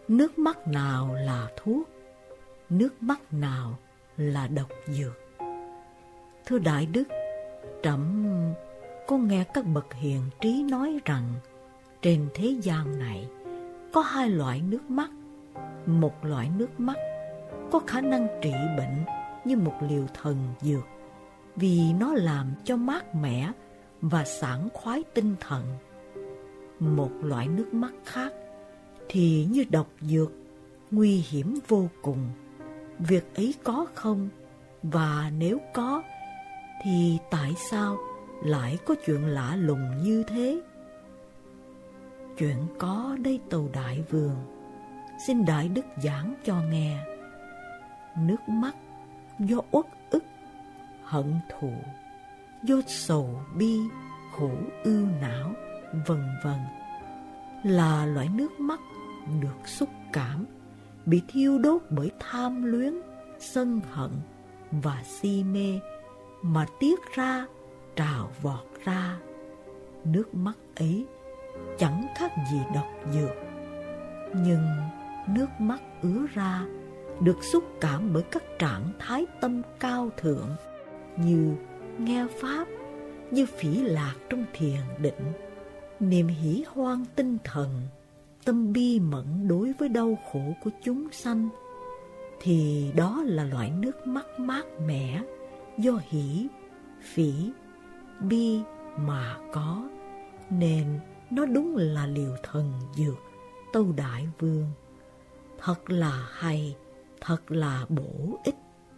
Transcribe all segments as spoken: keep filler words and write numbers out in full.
nước mắt nào là thuốc, nước mắt nào là độc dược. Thưa Đại Đức, trẫm có nghe các bậc hiền trí nói rằng trên thế gian này có hai loại nước mắt. Một loại nước mắt có khả năng trị bệnh như một liều thần dược, vì nó làm cho mát mẻ và sảng khoái tinh thần. Một loại nước mắt khác thì như độc dược, nguy hiểm vô cùng. Việc ấy có không? Và nếu có, thì tại sao lại có chuyện lạ lùng như thế? Chuyện có đây tâu Đại Vương, xin Đại Đức giảng cho nghe. Nước mắt do uất ức, hận thù, do sầu bi, khổ ưu não, vân vân, là loại nước mắt được xúc cảm, bị thiêu đốt bởi tham luyến, sân hận và si mê mà tiết ra, trào vọt ra. Nước mắt ấy chẳng khác gì độc dược, nhưng nước mắt ứa ra được xúc cảm bởi các trạng thái tâm cao thượng, như nghe pháp, như phỉ lạc trong thiền định, niềm hỷ hoan tinh thần, tâm bi mẫn đối với đau khổ của chúng sanh, thì đó là loại nước mắt mát mẻ do hỷ, phỉ, bi mà có, nên nó đúng là liều thần dược, tâu Đại Vương. Thật là hay, thật là bổ ích.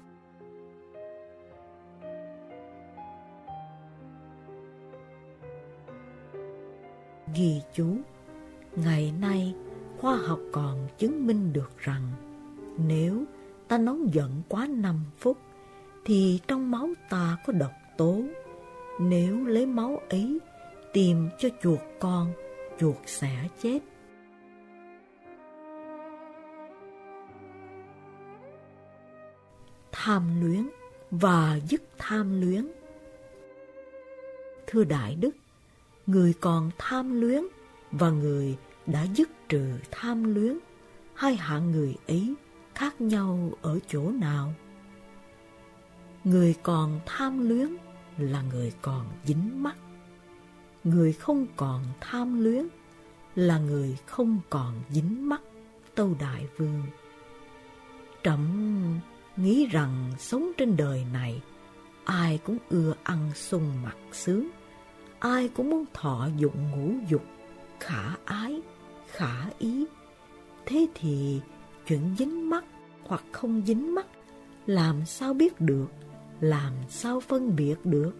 Ghi chú: ngày nay khoa học còn chứng minh được rằng nếu ta nóng giận quá năm phút thì trong máu ta có độc tố. Nếu lấy máu ấy tìm cho chuột con, chuột sẽ chết. Tham luyến và dứt tham luyến. Thưa Đại Đức, người còn tham luyến và người đã dứt trừ tham luyến, hai hạng người ấy khác nhau ở chỗ nào? Người còn tham luyến là người còn dính mắc. Người không còn tham luyến là người không còn dính mắc, tâu Đại Vương. Trẫm nghĩ rằng sống trên đời này, ai cũng ưa ăn sung mặc sướng, ai cũng muốn thọ dụng ngũ dục, khả ái, khả ý. Thế thì chuyện dính mắc hoặc không dính mắc làm sao biết được, làm sao phân biệt được?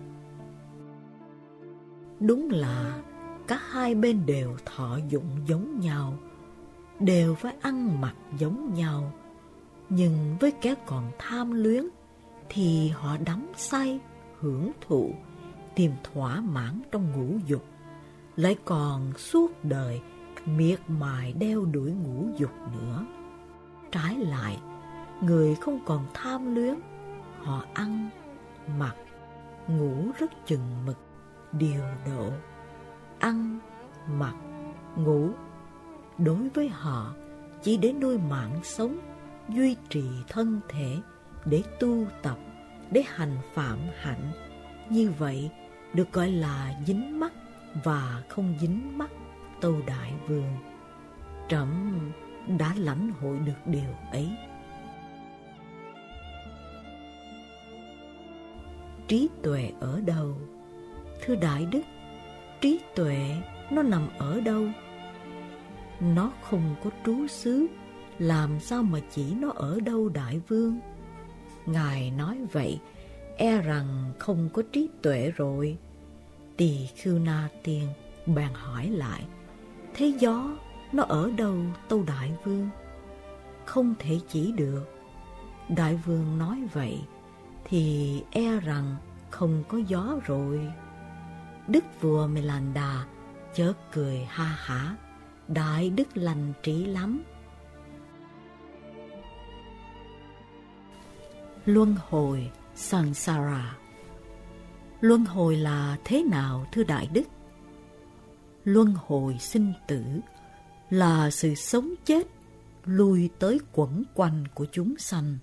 Đúng là cả hai bên đều thọ dụng giống nhau, đều phải ăn mặc giống nhau. Nhưng với kẻ còn tham luyến thì họ đắm say, hưởng thụ, tìm thỏa mãn trong ngũ dục, lại còn suốt đời miệt mài đeo đuổi ngũ dục nữa. Trái lại, người không còn tham luyến, họ ăn, mặc, ngủ rất chừng mực, điều độ. Ăn, mặc, ngủ đối với họ chỉ để nuôi mạng sống, duy trì thân thể, để tu tập, để hành phạm hạnh. Như vậy được gọi là dính mắc và không dính mắc, tâu Đại Vương. Trẫm đã lãnh hội được điều ấy. Trí tuệ ở đâu? Thưa Đại Đức, trí tuệ nó nằm ở đâu? Nó không có trú xứ, làm sao mà chỉ nó ở đâu, Đại Vương? Ngài nói vậy, e rằng không có trí tuệ rồi. Tỳ Khưu Na Tiên bèn hỏi lại, thế gió nó ở đâu, tâu Đại Vương? Không thể chỉ được. Đại Vương nói vậy thì e rằng không có gió rồi. Đức vua Melanda chợt cười ha hả, Đại Đức lành trí lắm. Luân hồi Sansara. Luân hồi là thế nào, thưa Đại Đức? Luân hồi sinh tử là sự sống chết, lui tới quẩn quanh của chúng sanh.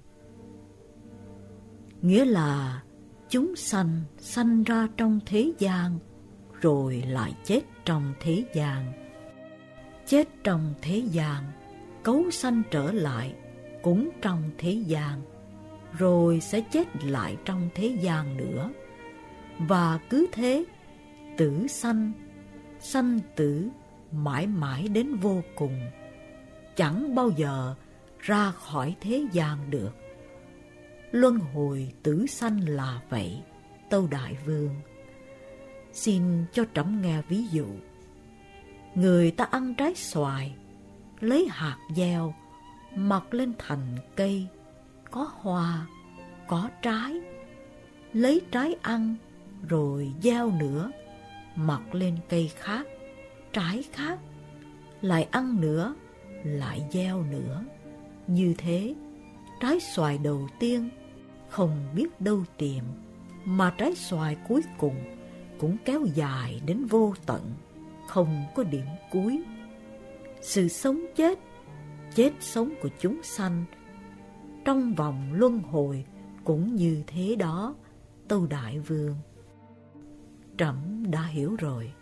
Nghĩa là chúng sanh sanh ra trong thế gian, rồi lại chết trong thế gian. Chết trong thế gian, cấu sanh trở lại cũng trong thế gian, rồi sẽ chết lại trong thế gian nữa. Và cứ thế, tử sanh, sanh tử mãi mãi đến vô cùng, chẳng bao giờ ra khỏi thế gian được. Luân hồi tử sanh là vậy, Tâu Đại Vương. Xin cho trẫm nghe ví dụ. Người ta ăn trái xoài, lấy hạt gieo, mọc lên thành cây, có hoa, có trái. Lấy trái ăn, rồi gieo nữa, mọc lên cây khác, trái khác. Lại ăn nữa, lại gieo nữa. Như thế, trái xoài đầu tiên không biết đâu tìm, mà trái xoài cuối cùng cũng kéo dài đến vô tận, không có điểm cuối. Sự sống chết, chết sống của chúng sanh trong vòng luân hồi cũng như thế đó, Tâu Đại Vương. Trẫm đã hiểu rồi.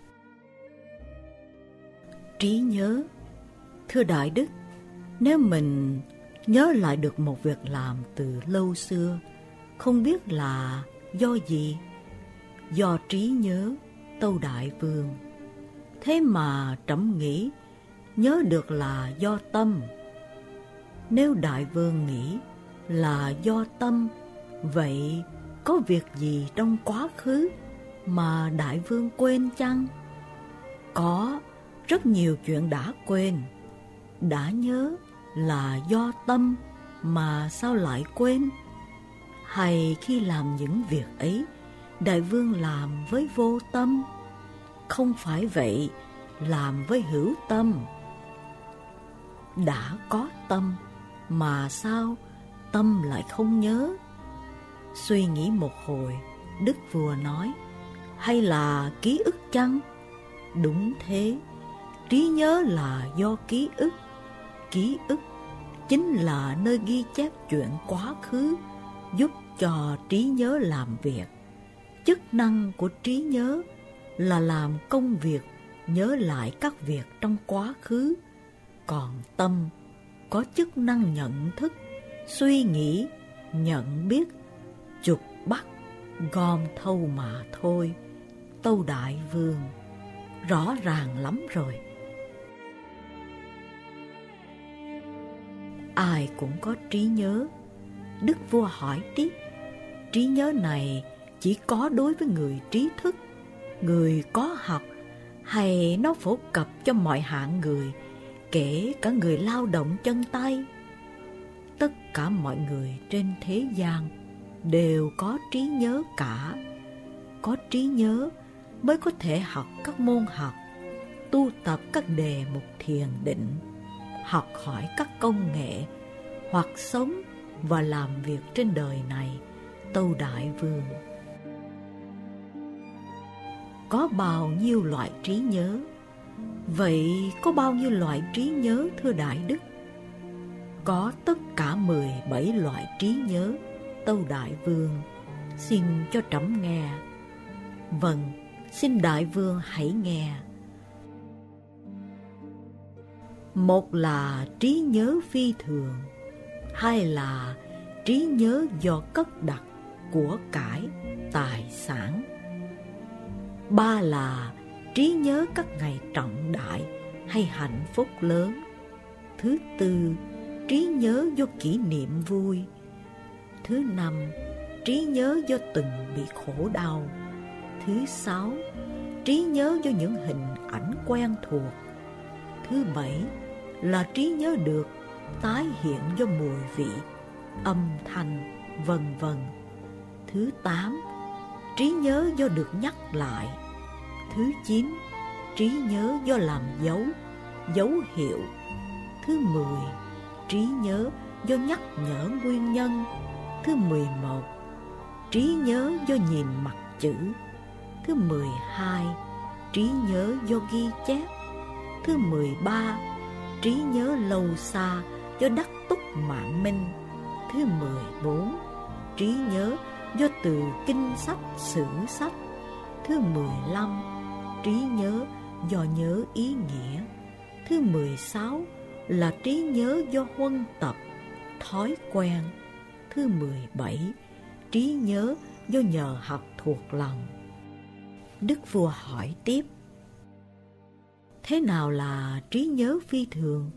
Trí nhớ. Thưa Đại Đức, nếu mình nhớ lại được một việc làm từ lâu xưa, không biết là do gì? Do trí nhớ, Tâu Đại Vương. Thế mà trẫm nghĩ nhớ được là do tâm. Nếu Đại Vương nghĩ là do tâm, vậy có việc gì trong quá khứ mà Đại Vương quên chăng? Có, rất nhiều chuyện đã quên. Đã nhớ là do tâm mà sao lại quên? Hay khi làm những việc ấy, Đại Vương làm với vô tâm? Không phải vậy, làm với hữu tâm. Đã có tâm mà sao tâm lại không nhớ? Suy nghĩ một hồi, Đức Vua nói, hay là ký ức chăng? Đúng thế, trí nhớ là do ký ức. Ký ức chính là nơi ghi chép chuyện quá khứ, giúp cho trí nhớ làm việc. Chức năng của trí nhớ là làm công việc, nhớ lại các việc trong quá khứ. Còn tâm có chức năng nhận thức, suy nghĩ, nhận biết, chụp bắt, gom thâu mà thôi. Tâu Đại Vương, rõ ràng lắm rồi. Ai cũng có trí nhớ. Đức Vua hỏi tiếp, trí nhớ này chỉ có đối với người trí thức, người có học, hay nó phổ cập cho mọi hạng người, kể cả người lao động chân tay? Tất cả mọi người trên thế gian đều có trí nhớ cả. Có trí nhớ mới có thể học các môn học, tu tập các đề mục thiền định, học hỏi các công nghệ, hoặc sống và làm việc trên đời này, Tâu Đại Vương. Có bao nhiêu loại trí nhớ? Vậy có bao nhiêu loại trí nhớ, thưa Đại Đức? Có tất cả mười bảy loại trí nhớ, Tâu Đại Vương. Xin cho trẫm nghe. Vâng, xin Đại Vương hãy nghe. Một là trí nhớ phi thường, hai là trí nhớ do cất đặt của cải, tài sản, ba là trí nhớ các ngày trọng đại hay hạnh phúc lớn, thứ tư, trí nhớ do kỷ niệm vui, thứ năm, trí nhớ do từng bị khổ đau, thứ sáu, trí nhớ do những hình ảnh quen thuộc, thứ bảy là trí nhớ được tái hiện do mùi vị, âm thanh, vân vân. Thứ tám, trí nhớ do được nhắc lại. Thứ chín, trí nhớ do làm dấu, dấu hiệu. Thứ mười, trí nhớ do nhắc nhở nguyên nhân. Thứ mười một, trí nhớ do nhìn mặt chữ. Thứ mười hai, trí nhớ do ghi chép. Thứ mười ba, trí nhớ lâu xa do Đắc Túc Mạng Minh. Thứ mười bốn, trí nhớ do từ kinh sách sử sách. Thứ mười lăm, trí nhớ do nhớ ý nghĩa. Thứ mười sáu là trí nhớ do huân tập, thói quen. Thứ mười bảy, trí nhớ do nhờ học thuộc lòng. Đức vua hỏi tiếp: thế nào là trí nhớ phi thường?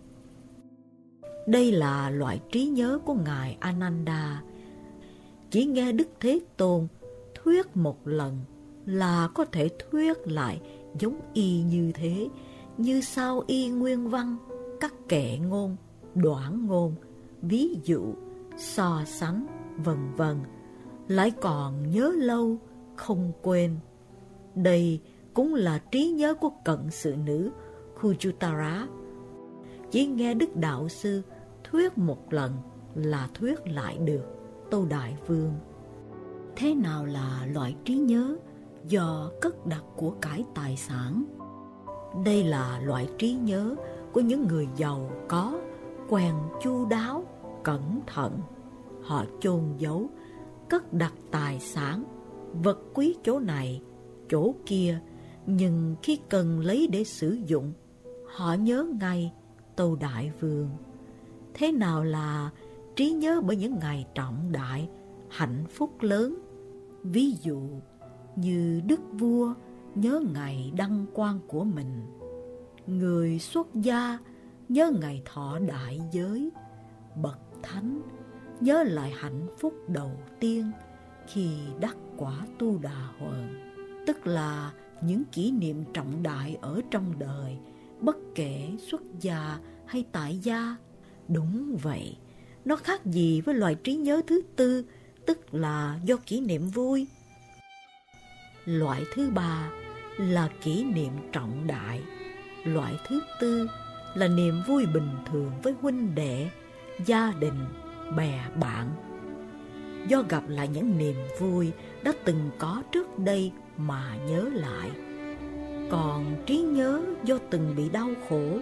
Đây là loại trí nhớ của Ngài Ananda. Chỉ nghe Đức Thế Tôn thuyết một lần là có thể thuyết lại giống y như thế, như sao y nguyên văn, các kệ ngôn, đoạn ngôn, ví dụ, so sánh, vân vân, lại còn nhớ lâu, không quên. Đây cũng là trí nhớ của cận sự nữ Khujutara. Chỉ nghe Đức Đạo Sư thuyết một lần là thuyết lại được, Tâu Đại Vương. Thế nào là loại trí nhớ do cất đặt của cải tài sản? Đây là loại trí nhớ của những người giàu có, quen chu đáo, cẩn thận. Họ chôn giấu, cất đặt tài sản, vật quý chỗ này, chỗ kia, nhưng khi cần lấy để sử dụng, họ nhớ ngay, Tâu Đại Vương. Thế nào là trí nhớ bởi những ngày trọng đại, hạnh phúc lớn? Ví dụ như Đức Vua nhớ ngày đăng quang của mình, người xuất gia nhớ ngày thọ đại giới, bậc thánh nhớ lại hạnh phúc đầu tiên khi đắc quả Tu Đà Hoàn, tức là những kỷ niệm trọng đại ở trong đời, bất kể xuất gia hay tại gia. Đúng vậy, nó khác gì với loại trí nhớ thứ tư, tức là do kỷ niệm vui. Loại thứ ba là kỷ niệm trọng đại. Loại thứ tư là niềm vui bình thường với huynh đệ, gia đình, bè bạn, do gặp lại những niềm vui đã từng có trước đây mà nhớ lại. Còn trí nhớ do từng bị đau khổ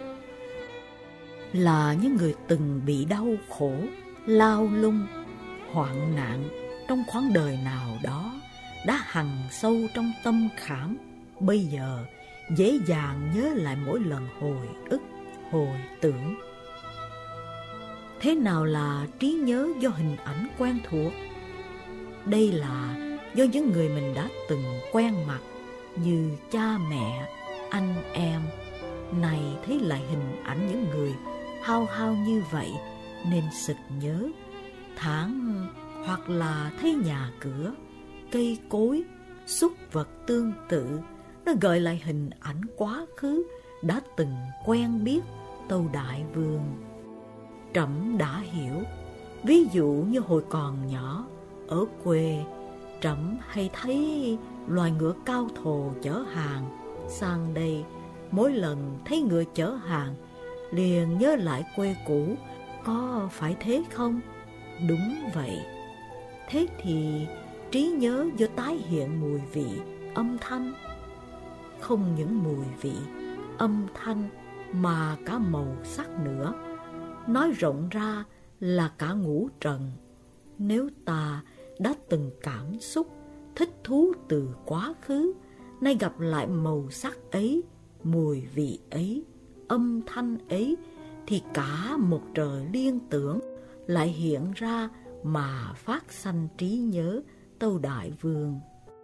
là những người từng bị đau khổ, lao lung, hoạn nạn trong khoảng đời nào đó, đã hằn sâu trong tâm khảm, bây giờ dễ dàng nhớ lại mỗi lần hồi ức, hồi tưởng. Thế nào là trí nhớ do hình ảnh quen thuộc? Đây là do những người mình đã từng quen mặt, như cha mẹ, anh em. Này thấy lại hình ảnh những người hao hao như vậy nên sực nhớ. Tháng hoặc là thấy nhà cửa, cây cối, súc vật tương tự, nó gợi lại hình ảnh quá khứ đã từng quen biết, Tâu Đại Vương. Trẫm đã hiểu. Ví dụ như hồi còn nhỏ, ở quê, trẫm hay thấy loài ngựa cao thồ chở hàng sang đây. Mỗi lần thấy ngựa chở hàng, liền nhớ lại quê cũ, có phải thế không? Đúng vậy. Thế thì trí nhớ do tái hiện mùi vị, âm thanh. Không những mùi vị, âm thanh mà cả màu sắc nữa. Nói rộng ra là cả ngũ trần. Nếu ta đã từng cảm xúc, thích thú từ quá khứ, nay gặp lại màu sắc ấy, mùi vị ấy, âm thanh ấy, thì cả một trời liên tưởng lại hiện ra mà phát sanh trí nhớ, Tâu Đại Vương.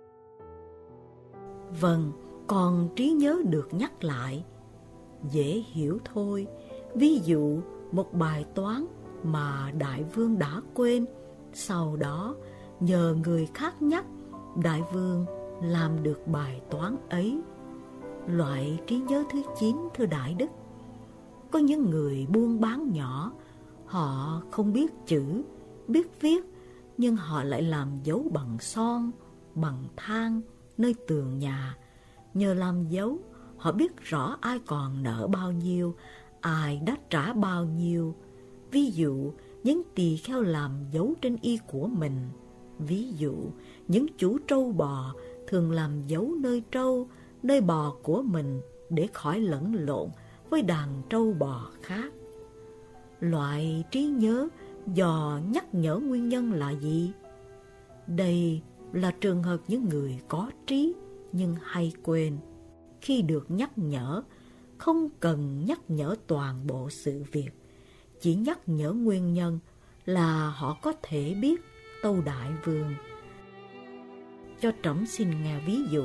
Vâng, còn trí nhớ được nhắc lại, dễ hiểu thôi. Ví dụ một bài toán mà Đại Vương đã quên, sau đó nhờ người khác nhắc, Đại Vương làm được bài toán ấy. Loại trí nhớ thứ chín, thưa Đại Đức, có những người buôn bán nhỏ, họ không biết chữ, biết viết, nhưng họ lại làm dấu bằng son, bằng than nơi tường nhà. Nhờ làm dấu, họ biết rõ ai còn nợ bao nhiêu, ai đã trả bao nhiêu. Ví dụ, những tỳ kheo làm dấu trên y của mình. Ví dụ, những chủ trâu bò thường làm dấu nơi trâu, nơi bò của mình để khỏi lẫn lộn với đàn trâu bò khác. loại trí nhớ dò nhắc nhở nguyên nhân là gì? Đây là trường hợp những người có trí nhưng hay quên. Khi được nhắc nhở, không cần nhắc nhở toàn bộ sự việc, chỉ nhắc nhở nguyên nhân là họ có thể biết. Tâu Đại Vương cho trẫm xin nghe ví dụ.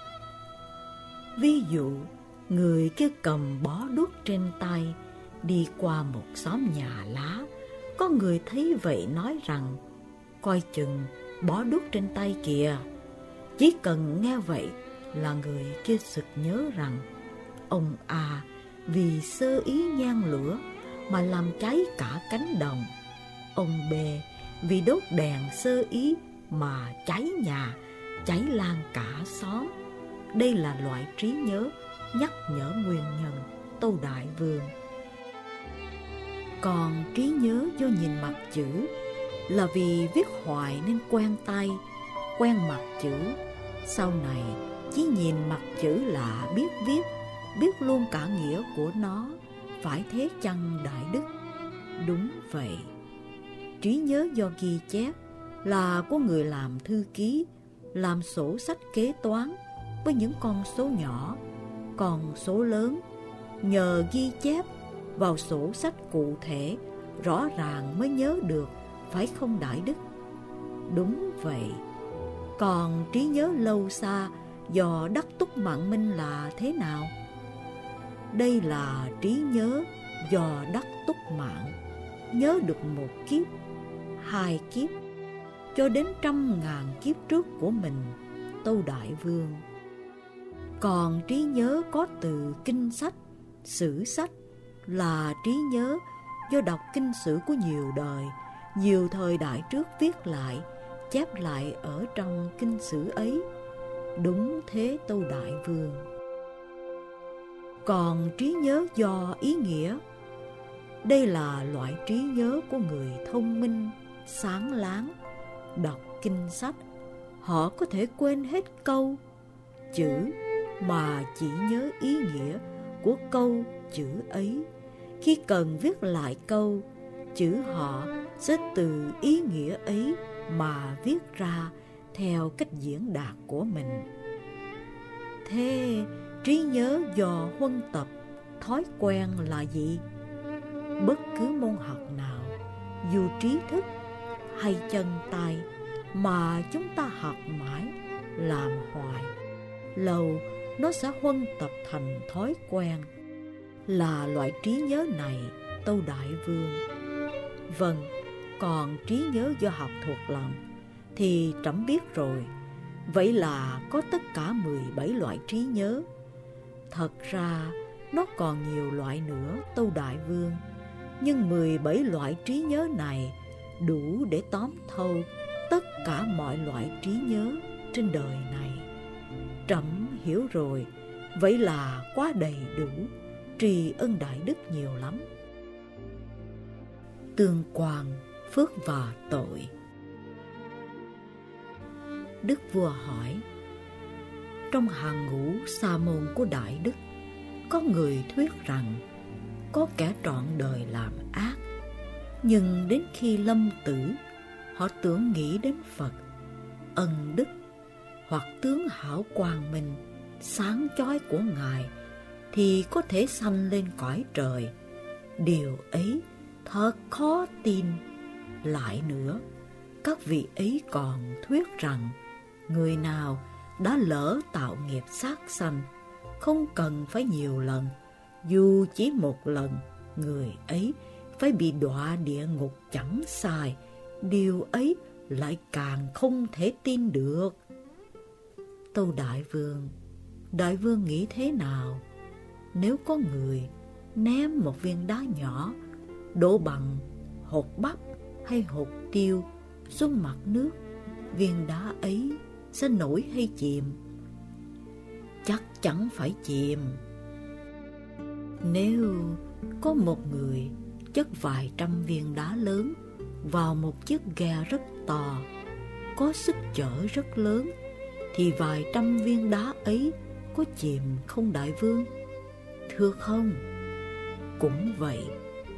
Ví dụ, người kia cầm bó đuốc trên tay, đi qua một xóm nhà lá. Có người thấy vậy nói rằng, coi chừng bó đuốc trên tay kìa. Chỉ cần nghe vậy là người kia sực nhớ rằng, ông A vì sơ ý nhang lửa mà làm cháy cả cánh đồng. Ông B vì đốt đèn sơ ý mà cháy nhà, cháy lan cả xóm. Đây là loại trí nhớ nhắc nhở nguyên nhân. Tâu Đại Vương. Còn trí nhớ do nhìn mặt chữ là vì viết hoài nên quen tay, quen mặt chữ. Sau này chỉ nhìn mặt chữ là biết viết, biết luôn cả nghĩa của nó. Phải thế chăng Đại Đức? Đúng vậy. Trí nhớ do ghi chép là của người làm thư ký, làm sổ sách kế toán với những con số nhỏ. Còn số lớn nhờ ghi chép vào sổ sách cụ thể, rõ ràng mới nhớ được, phải không Đại Đức? Đúng vậy. Còn trí nhớ lâu xa do đắc túc mạng minh là thế nào? Đây là trí nhớ do đắc túc mạng, nhớ được một kiếp, hai kiếp, cho đến trăm ngàn kiếp trước của mình. Tâu Đại Vương. Còn trí nhớ có từ kinh sách, sử sách là trí nhớ do đọc kinh sử của nhiều đời, nhiều thời đại trước viết lại, chép lại ở trong kinh sử ấy. Đúng thế Tâu Đại Vương. Còn trí nhớ do ý nghĩa, đây là loại trí nhớ của người thông minh, sáng láng. Đọc kinh sách, họ có thể quên hết câu, chữ mà chỉ nhớ ý nghĩa của câu, chữ ấy. Khi cần viết lại câu, chữ họ sẽ từ ý nghĩa ấy mà viết ra theo cách diễn đạt của mình. Thế trí nhớ do huân tập, thói quen là gì? Bất cứ môn học nào, dù trí thức hay chân tay, mà chúng ta học mãi, làm hoài, lâu nó sẽ huân tập thành thói quen. Là loại trí nhớ này, Tâu Đại Vương. Vâng, còn trí nhớ do học thuộc lòng thì trẫm biết rồi. Vậy là có tất cả mười bảy loại trí nhớ. Thật ra nó còn nhiều loại nữa, Tâu Đại Vương. Nhưng mười bảy loại trí nhớ này đủ để tóm thâu tất cả mọi loại trí nhớ trên đời này. Trẫm hiểu rồi, vậy là quá đầy đủ, tri ân Đại Đức nhiều lắm. Tương quan, phước và tội. Đức vua hỏi, trong hàng ngũ sa môn của Đại Đức, có người thuyết rằng có kẻ trọn đời làm ác, nhưng đến khi lâm tử, họ tưởng nghĩ đến Phật, ân đức hoặc tướng hảo quang minh, sáng chói của Ngài, thì có thể sanh lên cõi trời. Điều ấy thật khó tin. Lại nữa, các vị ấy còn thuyết rằng người nào đã lỡ tạo nghiệp sát sanh, không cần phải nhiều lần, dù chỉ một lần, người ấy phải bị đọa địa ngục chẳng sai. Điều ấy lại càng không thể tin được. Tâu Đại Vương. Đại Vương nghĩ thế nào? Nếu có người ném một viên đá nhỏ đổ bằng hột bắp hay hột tiêu xuống mặt nước, viên đá ấy sẽ nổi hay chìm? Chắc chắn phải chìm. Nếu có một người chất vài trăm viên đá lớn vào một chiếc ghe rất to, có sức chở rất lớn, thì vài trăm viên đá ấy có chìm không Đại Vương? Thưa không. Cũng vậy,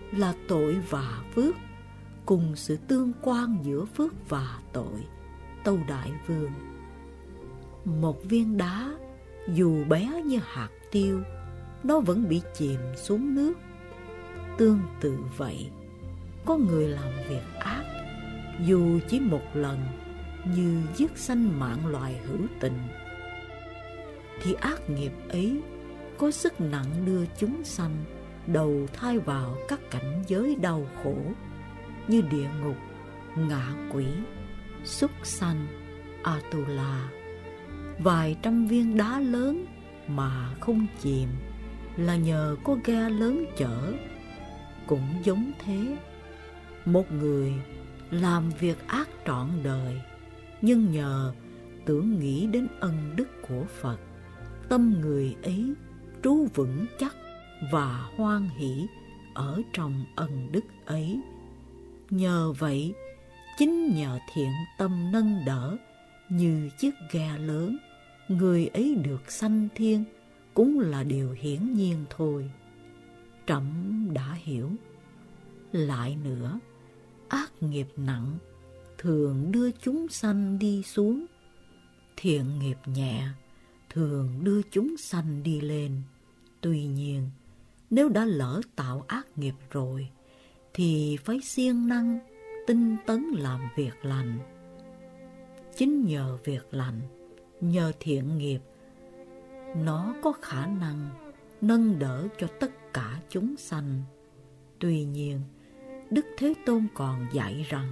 là tội và phước, cùng sự tương quan giữa phước và tội. Tâu Đại Vương: một viên đá dù bé như hạt tiêu, nó vẫn bị chìm xuống nước. Tương tự vậy, có người làm việc ác, dù chỉ một lần, như giết sanh mạng loài hữu tình, thì ác nghiệp ấy có sức nặng đưa chúng sanh đầu thai vào các cảnh giới đau khổ như địa ngục, ngạ quỷ, súc sanh, Atula. Vài trăm viên đá lớn mà không chìm là nhờ có ghe lớn chở. Cũng giống thế, một người làm việc ác trọn đời, nhưng nhờ tưởng nghĩ đến ân đức của Phật, tâm người ấy trú vững chắc và hoan hỷ ở trong ân đức ấy. Nhờ vậy, chính nhờ thiện tâm nâng đỡ như chiếc ghe lớn, người ấy được sanh thiên cũng là điều hiển nhiên thôi. Trẫm đã hiểu. Lại nữa, ác nghiệp nặng thường đưa chúng sanh đi xuống, thiện nghiệp nhẹ thường đưa chúng sanh đi lên. Tuy nhiên, nếu đã lỡ tạo ác nghiệp rồi, thì phải siêng năng, tinh tấn làm việc lành. Chính nhờ việc lành, nhờ thiện nghiệp, nó có khả năng nâng đỡ cho tất cả chúng sanh. Tuy nhiên, Đức Thế Tôn còn dạy rằng,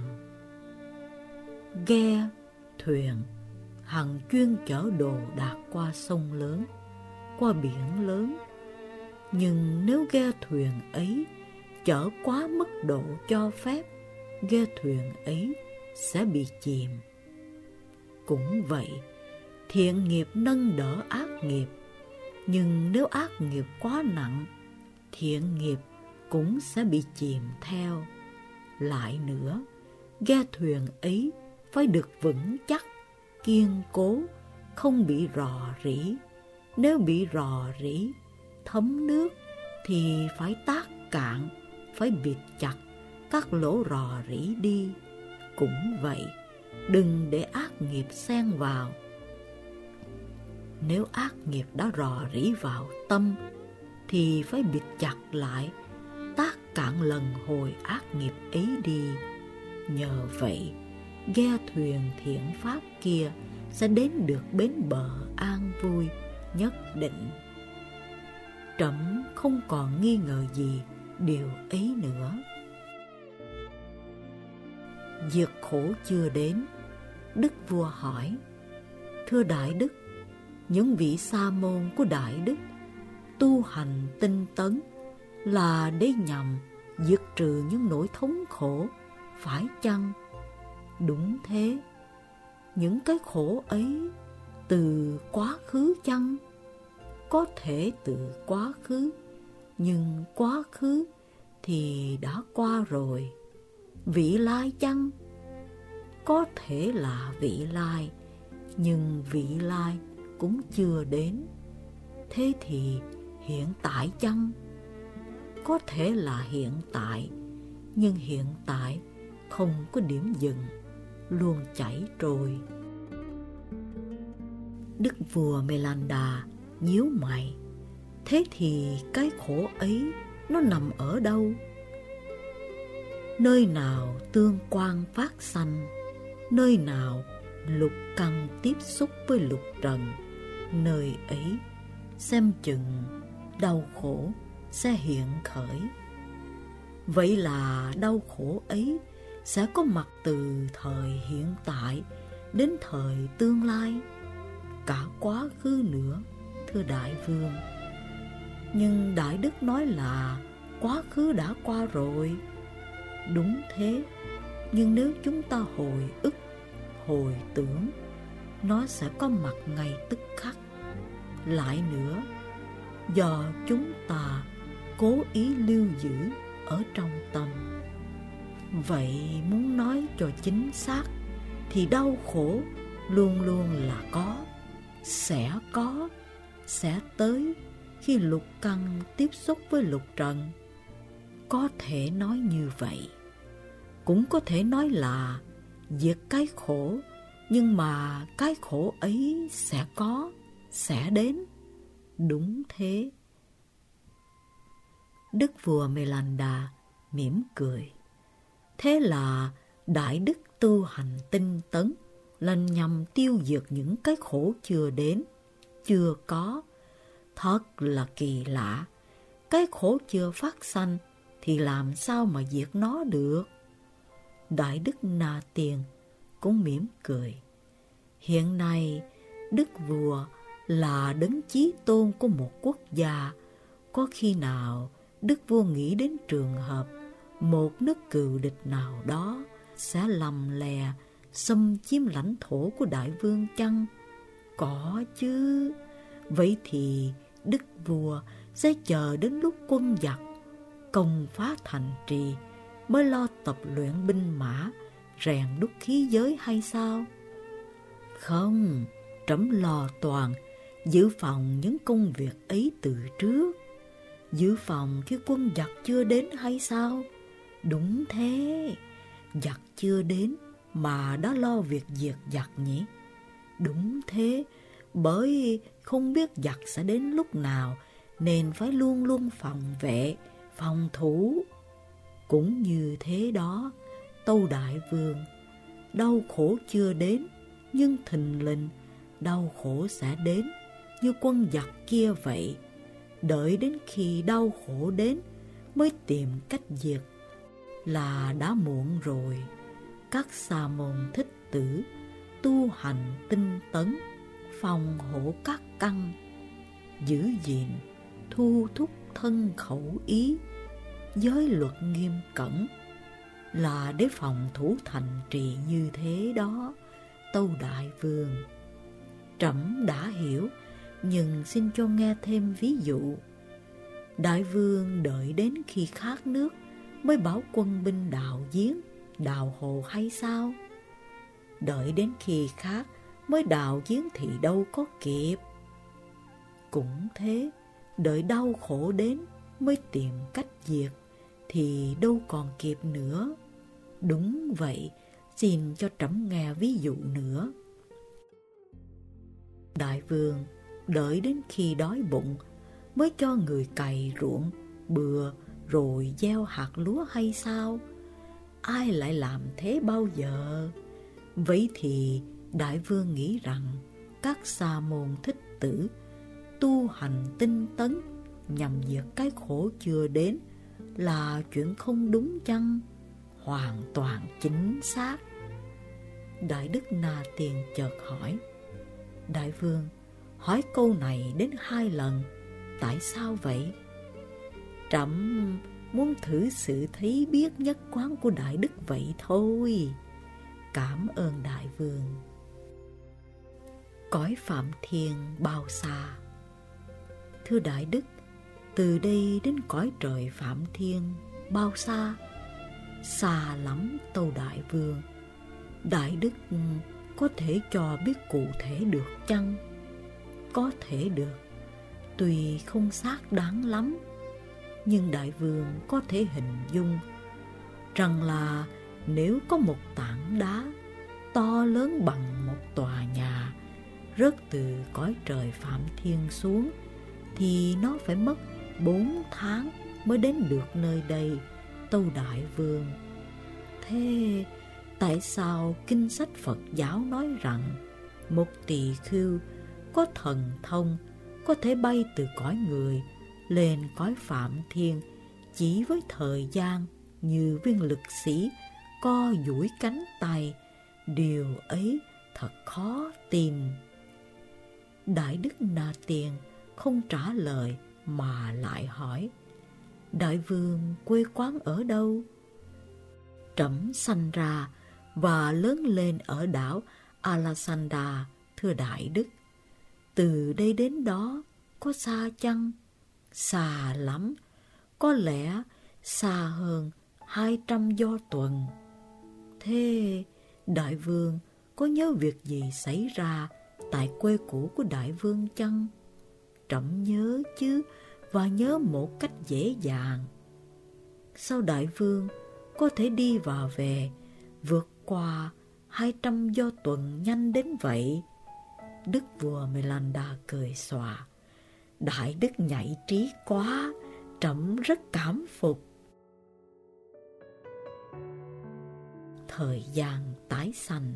ghe, thuyền hằng chuyên chở đồ đạc qua sông lớn, qua biển lớn. Nhưng nếu ghe thuyền ấy chở quá mức độ cho phép, ghe thuyền ấy sẽ bị chìm. Cũng vậy, thiện nghiệp nâng đỡ ác nghiệp, nhưng nếu ác nghiệp quá nặng, thiện nghiệp cũng sẽ bị chìm theo. Lại nữa, ghe thuyền ấy phải được vững chắc, kiên cố, không bị rò rỉ. Nếu bị rò rỉ, thấm nước, thì phải tác cạn, phải bịt chặt các lỗ rò rỉ đi. Cũng vậy, đừng để ác nghiệp xen vào. Nếu ác nghiệp đã rò rỉ vào tâm, thì phải bịt chặt lại, tác cạn lần hồi ác nghiệp ấy đi. Nhờ vậy, ghe thuyền thiện pháp kia sẽ đến được bến bờ an vui nhất định. Trẫm không còn nghi ngờ gì điều ấy nữa. Diệt khổ chưa đến, Đức vua hỏi: thưa Đại Đức, những vị sa môn của Đại Đức tu hành tinh tấn là để nhằm diệt trừ những nỗi thống khổ, phải chăng? Đúng thế. Những cái khổ ấy từ quá khứ chăng? Có thể từ quá khứ, nhưng quá khứ thì đã qua rồi. Vị lai chăng? Có thể là vị lai, nhưng vị lai cũng chưa đến. Thế thì hiện tại chăng? Có thể là hiện tại, nhưng hiện tại không có điểm dừng, luôn chảy trôi. Đức vua Melanda nhíu mày. Thế thì cái khổ ấy nó nằm ở đâu? Nơi nào tương quan phát sanh, nơi nào lục căn tiếp xúc với lục trần, nơi ấy xem chừng đau khổ sẽ hiện khởi. Vậy là đau khổ ấy sẽ có mặt từ thời hiện tại đến thời tương lai, cả quá khứ nữa, thưa Đại Vương. Nhưng Đại Đức nói là quá khứ đã qua rồi. Đúng thế, nhưng nếu chúng ta hồi ức, hồi tưởng, nó sẽ có mặt ngay tức khắc. Lại nữa, do chúng ta cố ý lưu giữ ở trong tâm. Vậy muốn nói cho chính xác, thì đau khổ luôn luôn là có, sẽ có, sẽ tới khi lục căn tiếp xúc với lục trần. Có thể nói như vậy. Cũng có thể nói là diệt cái khổ, nhưng mà cái khổ ấy sẽ có, sẽ đến. Đúng thế. Đức vua Melanda mỉm cười. Thế là đại đức tu hành tinh tấn là nhằm tiêu diệt những cái khổ chưa đến, chưa có. Thật là kỳ lạ. Cái khổ chưa phát sanh thì làm sao mà diệt nó được? Đại đức Na Tiên cũng mỉm cười. Hiện nay, đức vua là đấng chí tôn của một quốc gia. Có khi nào đức vua nghĩ đến trường hợp một nước cừu địch nào đó sẽ lầm lè xâm chiếm lãnh thổ của đại vương chăng? Có chứ. Vậy thì đức vua sẽ chờ đến lúc quân giặc công phá thành trì mới lo tập luyện binh mã, rèn đúc khí giới hay sao? Không, trẫm lo toàn dự phòng những công việc ấy từ trước. Dự phòng khi quân giặc chưa đến hay sao? Đúng thế, giặc chưa đến mà đã lo việc diệt giặc nhỉ? Đúng thế, bởi không biết giặc sẽ đến lúc nào nên phải luôn luôn phòng vệ, phòng thủ. Cũng như thế đó, tâu đại vương, đau khổ chưa đến, nhưng thình lình đau khổ sẽ đến như quân giặc kia vậy. Đợi đến khi đau khổ đến mới tìm cách diệt là đã muộn rồi. Các sa môn thích tử tu hành tinh tấn, phòng hộ các căn, giữ gìn, thu thúc thân khẩu ý, giới luật nghiêm cẩn, là để phòng thủ thành trì như thế đó, tâu đại vương. Trẫm đã hiểu, nhưng xin cho nghe thêm ví dụ. Đại vương đợi đến khi khát nước mới bảo quân binh đào giếng, đào hồ hay sao? Đợi đến khi khát mới đào giếng thì đâu có kịp. Cũng thế, đợi đau khổ đến mới tìm cách diệt thì đâu còn kịp nữa. Đúng vậy, xin cho trẫm nghe ví dụ nữa. Đại vương đợi đến khi đói bụng mới cho người cày ruộng, bừa rồi gieo hạt lúa hay sao? Ai lại làm thế bao giờ? Vậy thì đại vương nghĩ rằng các sa môn thích tử tu hành tinh tấn nhằm diệt cái khổ chưa đến là chuyện không đúng chăng? Hoàn toàn chính xác. Đại đức Na Tiên chợt hỏi. Đại vương hỏi câu này đến hai lần, tại sao vậy? Trẫm muốn thử sự thấy biết nhất quán của đại đức vậy thôi. Cảm ơn đại vương. Cõi Phạm Thiên bao xa? Thưa đại đức, từ đây đến cõi trời Phạm Thiên bao xa? Xa lắm, tâu đại vương. Đại đức có thể cho biết cụ thể được chăng? Có thể được, tuy không xác đáng lắm, nhưng đại vương có thể hình dung rằng là nếu có một tảng đá to lớn bằng một tòa nhà rớt từ cõi trời Phạm Thiên xuống thì nó phải mất bốn tháng mới đến được nơi đây, tâu đại vương. Thế tại sao kinh sách Phật giáo nói rằng một tỳ khưu có thần thông có thể bay từ cõi người lên cõi Phạm Thiên chỉ với thời gian như viên lực sĩ co duỗi cánh tay? Điều ấy thật khó tin. Đại đức Na Tiên không trả lời mà lại hỏi. Đại vương quê quán ở đâu? Trẫm sanh ra và lớn lên ở đảo Alasanda, thưa đại đức. Từ đây đến đó có xa chăng? Xa lắm, có lẽ xa hơn hai trăm do tuần. Thế đại vương có nhớ việc gì xảy ra tại quê cũ của đại vương chăng? Trẫm nhớ chứ, và nhớ một cách dễ dàng. sao đại vương có thể đi và về, vượt qua hai trăm do tuần nhanh đến vậy? Đức vua Melanda cười xòa. Đại đức nhạy trí quá, trẫm rất cảm phục. Thời gian tái sanh.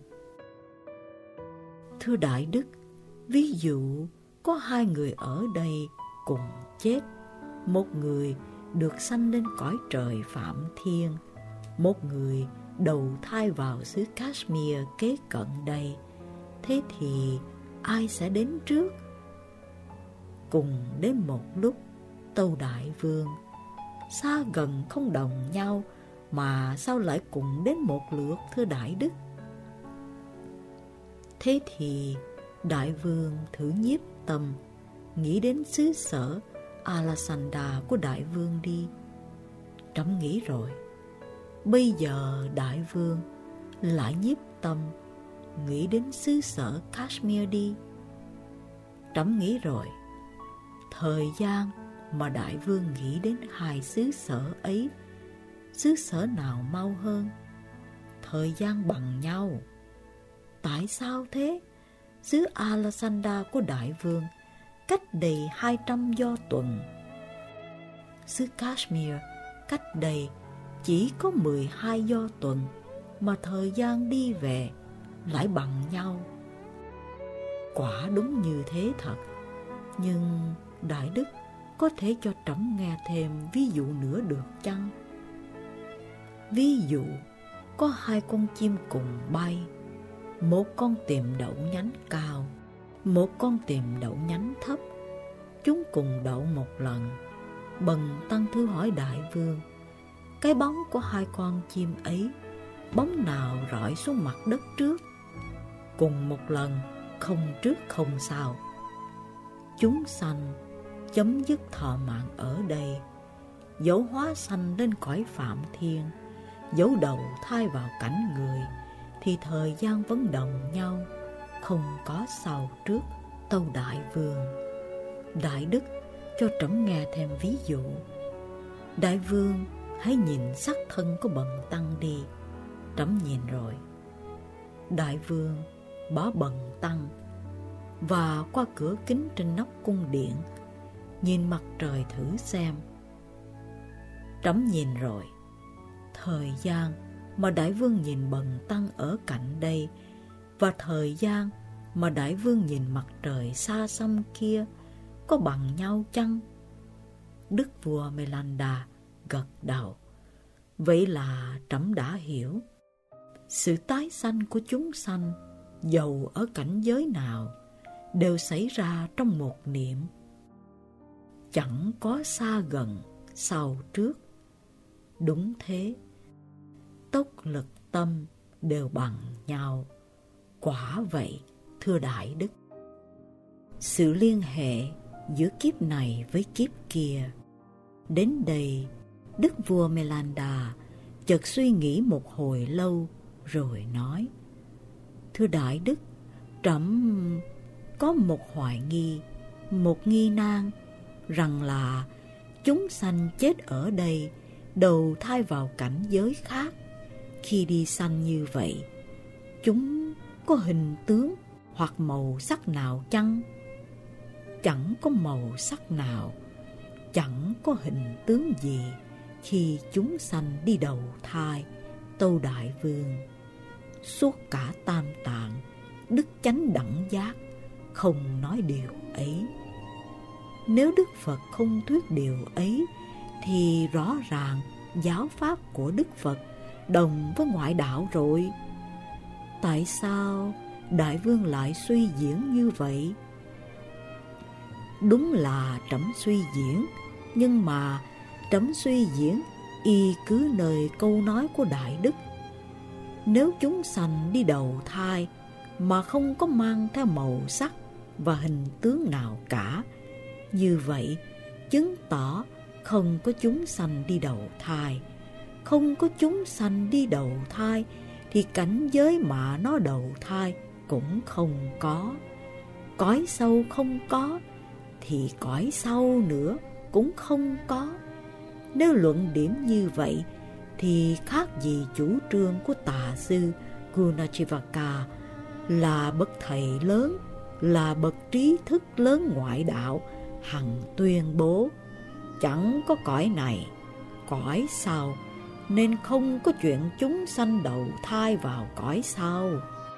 Thưa đại đức, ví dụ có hai người ở đây cùng chết. Một người được sanh lên cõi trời Phạm Thiên, một người đầu thai vào xứ Kashmir kế cận đây. Thế thì ai sẽ đến trước? Cùng đến một lúc, tâu đại vương. Xa gần không đồng nhau, mà sao lại cùng đến một lượt, thưa đại đức? Thế thì đại vương thử nhiếp tâm, nghĩ đến xứ sở Alexandra của đại vương đi. Trẫm nghĩ rồi. Bây giờ đại vương lại nhiếp tâm, nghĩ đến xứ sở Kashmir đi. Trẫm nghĩ rồi. Thời gian mà đại vương nghĩ đến hai xứ sở ấy, xứ sở nào mau hơn? Thời gian bằng nhau. Tại sao thế? Xứ Alexandra của đại vương cách đây hai trăm do tuần. Xứ Kashmir cách đây chỉ có mười hai do tuần, mà thời gian đi về lại bằng nhau. Quả đúng như thế thật. Nhưng đại đức có thể cho trẫm nghe thêm ví dụ nữa được chăng? Ví dụ có hai con chim cùng bay, một con tìm đậu nhánh cao, một con tìm đậu nhánh thấp. Chúng cùng đậu một lần. Bần tăng thưa hỏi đại vương, cái bóng của hai con chim ấy, bóng nào rọi xuống mặt đất trước? Cùng một lần, không trước không sau. Chúng sanh chấm dứt thọ mạng ở đây, dẫu hóa sanh lên cõi Phạm Thiên, dẫu đầu thai vào cảnh người, thì thời gian vẫn đồng nhau, không có sau trước, tâu đại vương. Đại đức cho trẫm nghe thêm ví dụ. Đại vương hãy nhìn sắc thân của bần tăng đi. Trẫm nhìn rồi. Đại vương bảo bần tăng và qua cửa kính trên nóc cung điện, nhìn mặt trời thử xem. Trẫm nhìn rồi. Thời gian mà đại vương nhìn bần tăng ở cạnh đây, và thời gian mà đại vương nhìn mặt trời xa xăm kia, có bằng nhau chăng? Đức vua Melanda gật đầu. Vậy là trẫm đã hiểu. Sự tái sanh của chúng sanh, dầu ở cảnh giới nào, đều xảy ra trong một niệm. Chẳng có xa gần, sau trước. Đúng thế. Tốc lực tâm đều bằng nhau. Quả vậy, thưa đại đức. Sự liên hệ giữa kiếp này với kiếp kia. Đến đây, đức vua Melanda chợt suy nghĩ một hồi lâu rồi nói: Thưa đại đức, trẫm có một hoài nghi, một nghi nan, rằng là chúng sanh chết ở đây, đầu thai vào cảnh giới khác. Khi đi sanh như vậy, chúng có hình tướng hoặc màu sắc nào chăng? Chẳng có màu sắc nào, chẳng có hình tướng gì khi chúng sanh đi đầu thai, tâu đại vương. Suốt cả tam tạng, đức chánh đẳng giác không nói điều ấy. Nếu Đức Phật không thuyết điều ấy, thì rõ ràng giáo pháp của Đức Phật đồng với ngoại đạo rồi. Tại sao đại vương lại suy diễn như vậy? Đúng là trẫm suy diễn, nhưng mà trẫm suy diễn y cứ nơi câu nói của đại đức. Nếu chúng sanh đi đầu thai mà không có mang theo màu sắc và hình tướng nào cả, như vậy chứng tỏ không có chúng sanh đi đầu thai. Không có chúng sanh đi đầu thai thì cảnh giới mà nó đầu thai cũng không có. Cõi sâu không có thì cõi sau nữa cũng không có. Nếu luận điểm như vậy thì khác gì chủ trương của tà sư Gunachivaka là bậc thầy lớn, là bậc trí thức lớn ngoại đạo, hằng tuyên bố chẳng có cõi này, cõi sau, nên không có chuyện chúng sanh đầu thai vào cõi sau.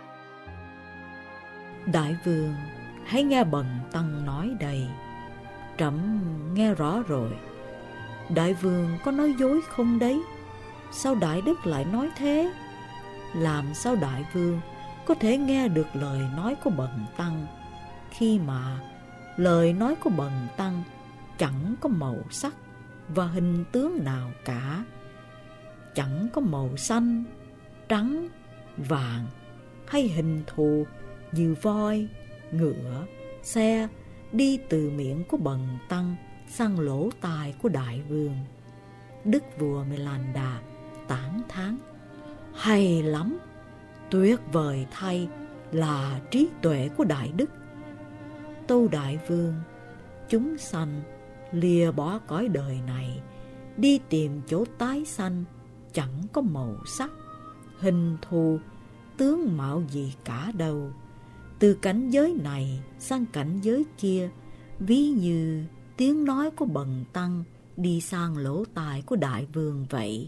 Đại vương, hãy nghe Bần tăng nói đây. Trẫm nghe rõ rồi. Đại vương có nói dối không đấy? Sao Đại Đức lại nói thế? Làm sao Đại vương có thể nghe được lời nói của Bần tăng, khi mà lời nói của Bần tăng chẳng có màu sắc và hình tướng nào cả, chẳng có màu xanh, trắng, vàng hay hình thù như voi, ngựa, xe đi từ miệng của Bần tăng sang lỗ tai của Đại vương? Đức vua Melanda tán thán: hay lắm, tuyệt vời thay là trí tuệ của Đại Đức. Tâu Đại vương, chúng sanh lìa bỏ cõi đời này, đi tìm chỗ tái sanh, chẳng có màu sắc, hình thù, tướng mạo gì cả đâu. Từ cảnh giới này sang cảnh giới kia, ví như tiếng nói của Bần tăng đi sang lỗ tai của Đại vương vậy.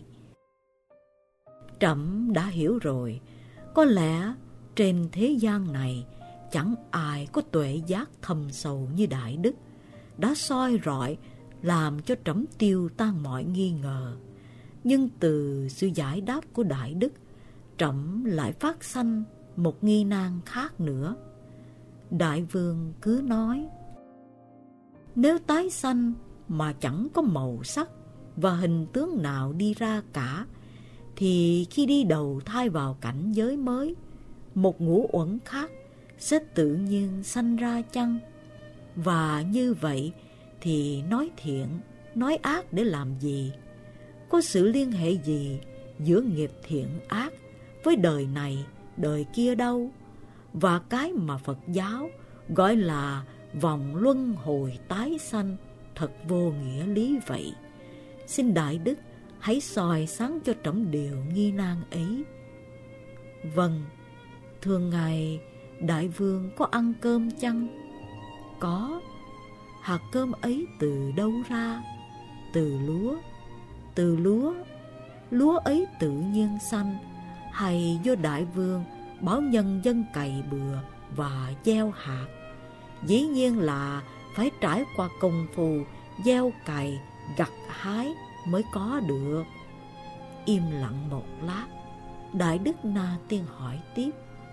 Trẫm đã hiểu rồi. Có lẽ trên thế gian này chẳng ai có tuệ giác thâm sâu như Đại Đức, đã soi rọi làm cho trẫm tiêu tan mọi nghi ngờ. Nhưng từ sự giải đáp của Đại Đức, trẫm lại phát sanh một nghi nan khác nữa. Đại vương cứ nói: nếu tái sanh mà chẳng có màu sắc và hình tướng nào đi ra cả, thì khi đi đầu thai vào cảnh giới mới, một ngũ uẩn khác sẽ tự nhiên sanh ra chăng? Và như vậy thì nói thiện, nói ác để làm gì? Có sự liên hệ gì giữa nghiệp thiện ác với đời này, đời kia đâu? Và cái mà Phật giáo gọi là vòng luân hồi tái sanh thật vô nghĩa lý vậy. Xin Đại Đức hãy soi sáng cho trẫm điều nghi nan ấy. Vâng, thưa ngài, Đại vương có ăn cơm chăng? Có. Hạt cơm ấy từ đâu ra? Từ lúa. Từ lúa. Lúa ấy tự nhiên xanh, hay do Đại vương bảo nhân dân cày bừa và gieo hạt? Dĩ nhiên là phải trải qua công phu gieo cày, gặt hái mới có được. Im lặng một lát, Đại Đức Na Tiên hỏi tiếp: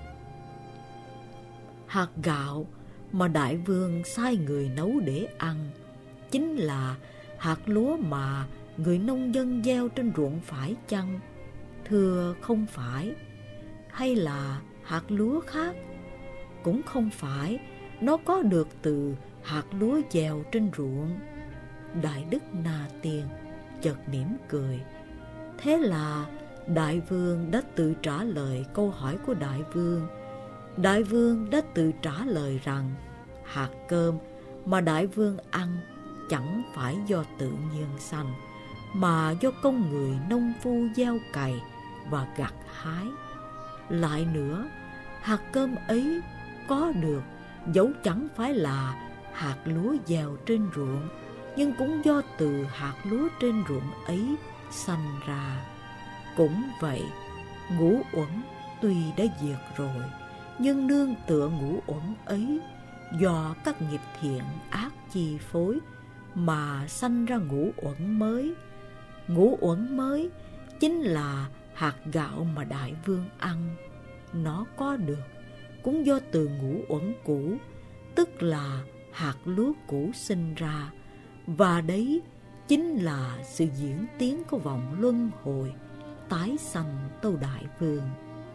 hạt gạo mà Đại vương sai người nấu để ăn chính là hạt lúa mà người nông dân gieo trên ruộng phải chăng? Thưa không phải. Hay là hạt lúa khác? Cũng không phải, nó có được từ hạt lúa gieo trên ruộng. Đại Đức Na Tiên chợt mỉm cười. Thế là Đại vương đã tự trả lời câu hỏi của Đại vương. Đại vương đã tự trả lời rằng hạt cơm mà Đại vương ăn chẳng phải do tự nhiên sanh, mà do công người nông phu gieo cày và gặt hái. Lại nữa, hạt cơm ấy có được dẫu chẳng phải là hạt lúa gieo trên ruộng, nhưng cũng do từ hạt lúa trên ruộng ấy sanh ra. Cũng vậy, ngũ uẩn tuy đã diệt rồi, nhưng nương tựa ngũ uẩn ấy, do các nghiệp thiện ác chi phối mà sanh ra ngũ uẩn mới. Ngũ uẩn mới chính là hạt gạo mà Đại vương ăn. Nó có được cũng do từ ngũ uẩn cũ, tức là hạt lúa cũ sinh ra, và đấy chính là sự diễn tiến của vòng luân hồi tái sanh. Tâu Đại vương,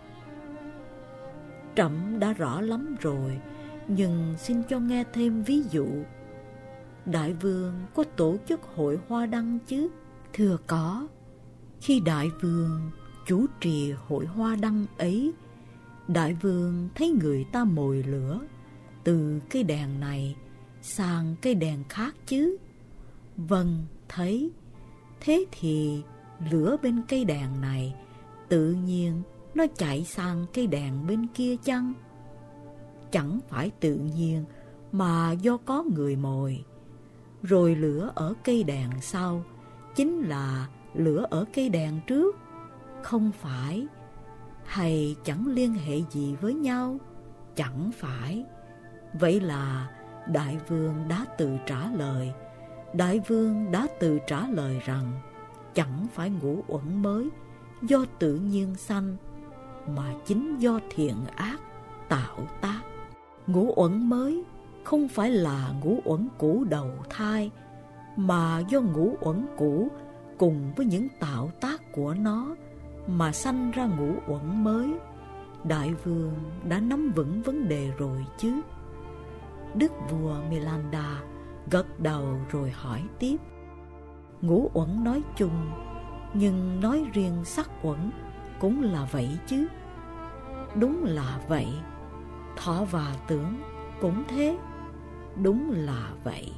trẫm đã rõ lắm rồi, nhưng xin cho nghe thêm ví dụ. Đại vương có tổ chức hội hoa đăng chứ? Thưa có. Khi Đại vương chủ trì hội hoa đăng ấy, Đại vương thấy người ta mồi lửa từ cây đèn này sang cây đèn khác chứ? Vâng, thấy. Thế thì lửa bên cây đèn này tự nhiên nó chạy sang cây đèn bên kia chăng? Chẳng phải tự nhiên mà do có người mồi. Rồi lửa ở cây đèn sau chính là lửa ở cây đèn trước, không phải? Hay chẳng liên hệ gì với nhau? Chẳng phải. Vậy là Đại Vương đã tự trả lời. Đại Vương đã tự trả lời rằng chẳng phải ngũ uẩn mới do tự nhiên sanh, mà chính do thiện ác tạo tác. Ngũ uẩn mới không phải là ngũ uẩn cũ đầu thai, mà do ngũ uẩn cũ cùng với những tạo tác của nó mà sanh ra ngũ uẩn mới. Đại Vương đã nắm vững vấn đề rồi chứ? Đức vua Milanda gật đầu rồi hỏi tiếp. Ngũ uẩn nói chung, nhưng nói riêng sắc uẩn cũng là vậy chứ? Đúng là vậy. Thọ và tưởng cũng thế. Đúng là vậy.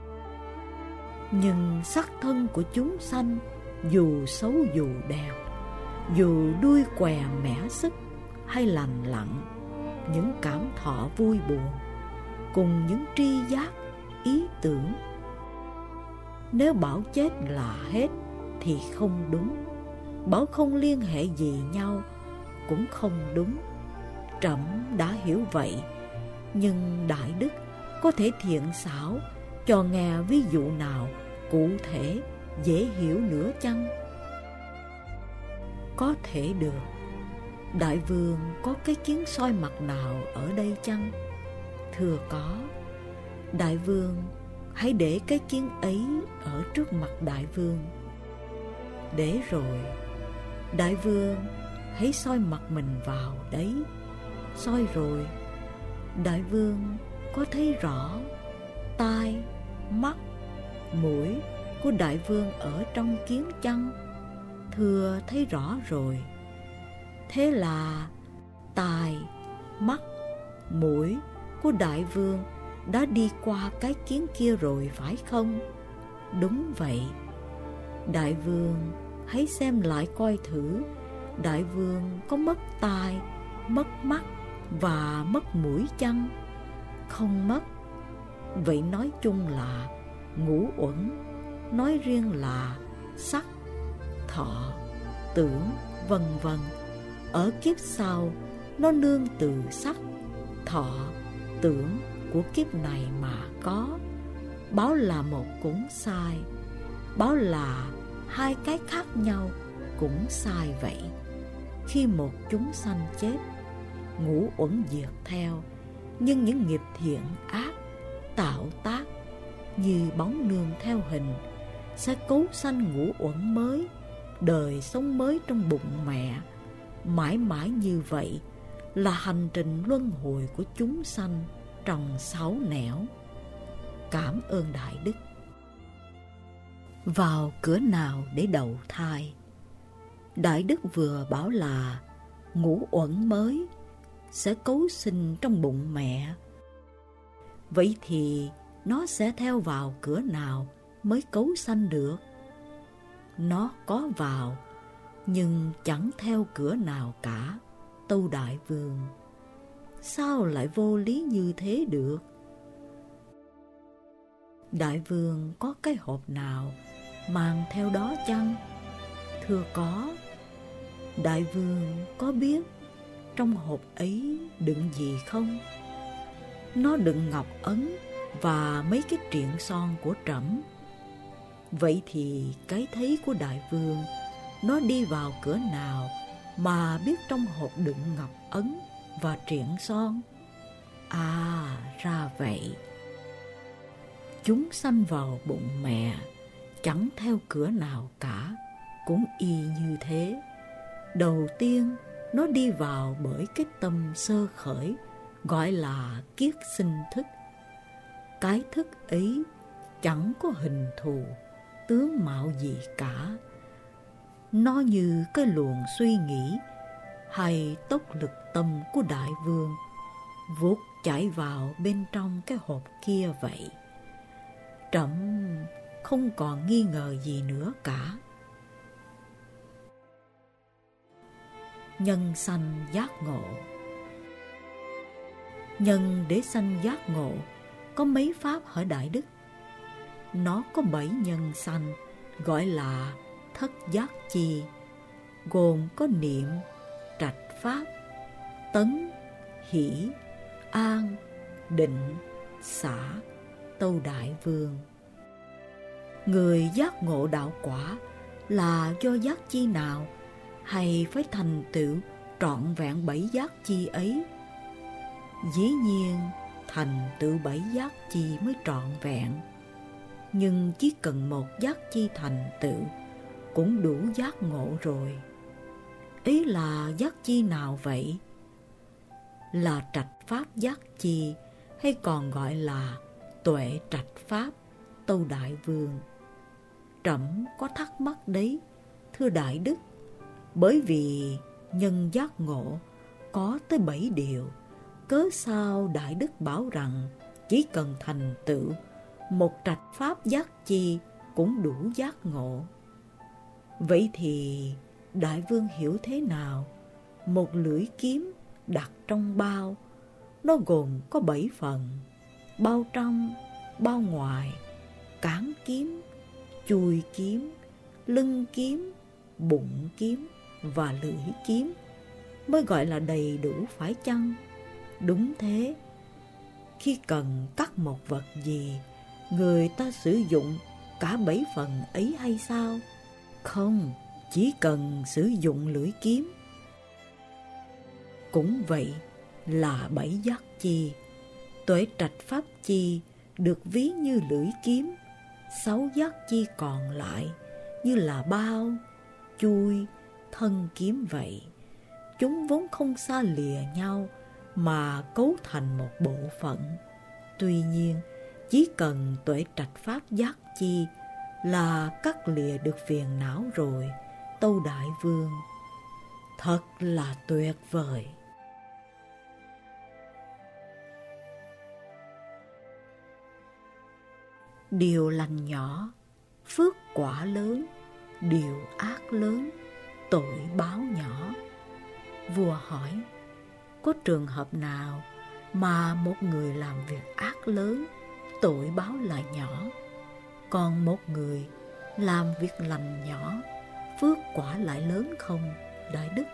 Nhưng sắc thân của chúng sanh, dù xấu dù đẹp, dù đuôi què mẻ sức hay lành lặn, những cảm thọ vui buồn cùng những tri giác, ý tưởng, nếu bảo chết là hết thì không đúng, bảo không liên hệ gì nhau cũng không đúng. Trẫm đã hiểu vậy, nhưng Đại Đức có thể thiện xảo cho nghe ví dụ nào cụ thể dễ hiểu nữa chăng? Có thể được. Đại Vương có cái kiến soi mặt nào ở đây chăng? Thưa có. Đại Vương hãy để cái kiến ấy ở trước mặt Đại Vương. Để rồi. Đại Vương hãy soi mặt mình vào đấy. Soi rồi. Đại Vương có thấy rõ tai, mắt, mũi của Đại Vương ở trong kiến chăng? Thưa thấy rõ rồi. Thế là tai, mắt, mũi của Đại Vương đã đi qua cái kiến kia rồi phải không? Đúng vậy. Đại Vương hãy xem lại coi thử, Đại Vương có mất tai, mất mắt và mất mũi chăng? Không mất. Vậy nói chung là ngũ uẩn, nói riêng là sắc, thọ, tưởng, vân vân. Ở kiếp sau, nó nương từ sắc, thọ, tưởng của kiếp này mà có. Báo là một cũng sai, báo là hai cái khác nhau cũng sai vậy. Khi một chúng sanh chết, ngũ uẩn diệt theo, nhưng những nghiệp thiện ác tạo tác như bóng nương theo hình sẽ cấu sanh ngũ uẩn mới, đời sống mới trong bụng mẹ. Mãi mãi như vậy là hành trình luân hồi của chúng sanh trong sáu nẻo. Cảm ơn Đại Đức. Vào cửa nào để đầu thai? Đại Đức vừa bảo là ngũ uẩn mới sẽ cấu sinh trong bụng mẹ. Vậy thì nó sẽ theo vào cửa nào mới cấu sanh được? Nó có vào, nhưng chẳng theo cửa nào cả, tâu Đại Vương. Sao lại vô lý như thế được? Đại Vương có cái hộp nào mang theo đó chăng? Thưa có. Đại Vương có biết trong hộp ấy đựng gì không? Nó đựng ngọc ấn và mấy cái triện son của trẫm. Vậy thì cái thấy của Đại Vương nó đi vào cửa nào mà biết trong hộp đựng ngọc ấn và triện son? À, ra vậy. Chúng sanh vào bụng mẹ chẳng theo cửa nào cả, cũng y như thế. Đầu tiên nó đi vào bởi cái tâm sơ khởi, gọi là kiết sinh thức. Cái thức ấy chẳng có hình thù, tướng mạo gì cả. Nó như cái luồng suy nghĩ hay tốc lực tâm của Đại Vương vụt chạy vào bên trong cái hộp kia vậy. Trẫm không còn nghi ngờ gì nữa cả. Nhân sanh giác ngộ. Nhân để sanh giác ngộ có mấy pháp hỡi đại đức? Nó có bảy nhân sanh, gọi là thất giác chi, gồm có niệm, trạch pháp, tấn, hỷ, an, định, xả, tâu đại vương. Người giác ngộ đạo quả là do giác chi nào, hay phải thành tựu trọn vẹn bảy giác chi ấy? Dĩ nhiên thành tựu bảy giác chi mới trọn vẹn, nhưng chỉ cần một giác chi thành tựu cũng đủ giác ngộ rồi. Ý là giác chi nào vậy? Là trạch pháp giác chi, hay còn gọi là tuệ trạch pháp, tâu đại vương. Trẫm có thắc mắc đấy, thưa đại đức, bởi vì nhân giác ngộ có tới bảy điều, cớ sao đại đức bảo rằng chỉ cần thành tựu một trạch pháp giác chi cũng đủ giác ngộ? Vậy thì đại vương hiểu thế nào một lưỡi kiếm đặt trong bao, nó gồm có bảy phần: bao trong, bao ngoài, cán kiếm, chùi kiếm, lưng kiếm, bụng kiếm và lưỡi kiếm, mới gọi là đầy đủ phải chăng? Đúng thế. Khi cần cắt một vật gì, người ta sử dụng cả bảy phần ấy hay sao? Không, chỉ cần sử dụng lưỡi kiếm. Cũng vậy là bảy giác chi, tuệ trạch pháp chi được ví như lưỡi kiếm, sáu giác chi còn lại như là bao, chui, thân kiếm vậy. Chúng vốn không xa lìa nhau mà cấu thành một bộ phận. Tuy nhiên, chỉ cần tuệ trạch pháp giác chi là cắt lìa được phiền não rồi, tâu đại vương. Thật là tuyệt vời. Điều lành nhỏ, phước quả lớn; điều ác lớn, tội báo nhỏ. Vua hỏi, có trường hợp nào mà một người làm việc ác lớn, tội báo là nhỏ, còn một người làm việc lành nhỏ, phước quả lại lớn không, đại đức?